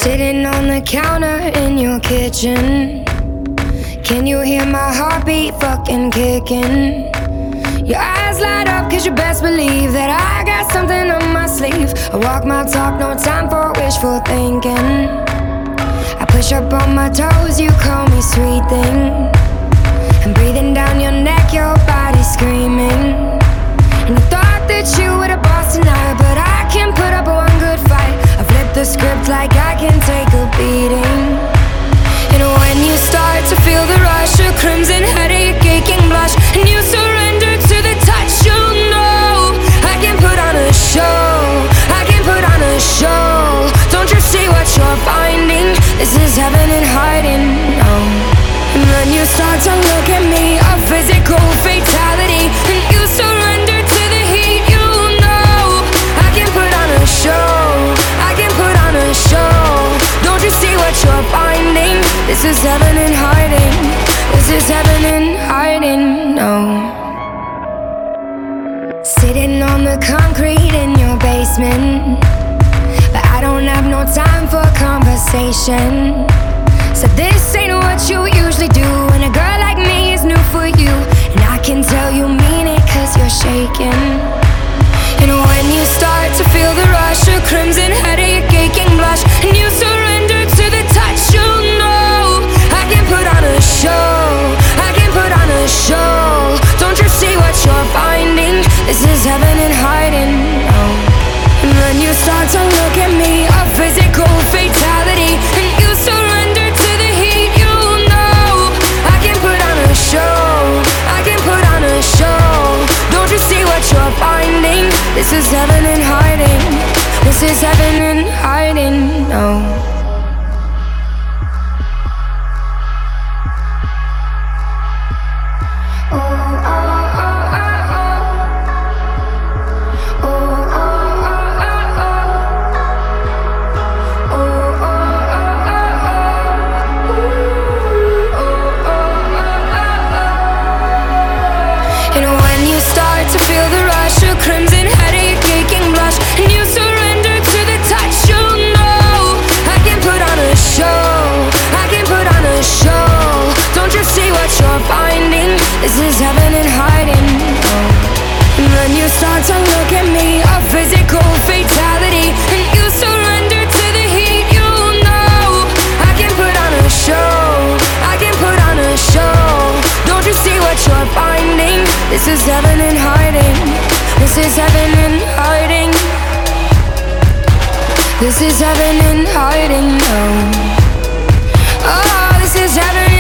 Sitting on the counter in your kitchen, can you hear my heartbeat fucking kicking? Your eyes light up cause you best believe that I got something on my sleeve. I walk my talk, no time for wishful thinking. I push up on my toes, you call me sweet thing. I'm breathing down your neck, your body screaming. And you thought that you were the boss tonight, but I can put up one good fight. I flip the script like I can take a beating. And when you start to feel the rush, a crimson headache, aching blush, and you surrender to the touch, you'll know I can put on a show. I can put on a show. Don't you see what you're finding? This is heaven in hiding. Oh. And when you start to look at me, a physical fatality, and you surrender to the heat, you'll know I can put on a show. I can put on a show. Don't you see what you're finding? This is heaven in hiding. This is heaven in hiding. No. Sitting on the concrete in your basement, but I don't have no time for conversation. So this ain't what you usually do, and a girl like me is new for you. And I can tell you mean it cause you're shaking. And when you start to feel the rush, a crimson headache, aching blush, and you surrender to the touch, you'll know I can put on a show. I can put on a show. Don't you see what you're finding? This is heaven in hiding. Oh. And when you start to look at me, a physical fatality, and you surrender to the heat, you'll know I can put on a show. I can put on a show. Don't you see what you're finding? This is heaven in hiding. This is heaven in hiding. No. Crimson headache, aching blush, and you surrender to the touch, you'll know I can put on a show. I can put on a show. Don't you see what you're finding? This is heaven in hiding. Oh. And when you start to look at me, a physical fatality, and you surrender to the heat, you'll know I can put on a show. I can put on a show. Don't you see what you're finding? This is heaven in hiding. This is heaven in hiding. This is heaven in hiding. Oh, this is heaven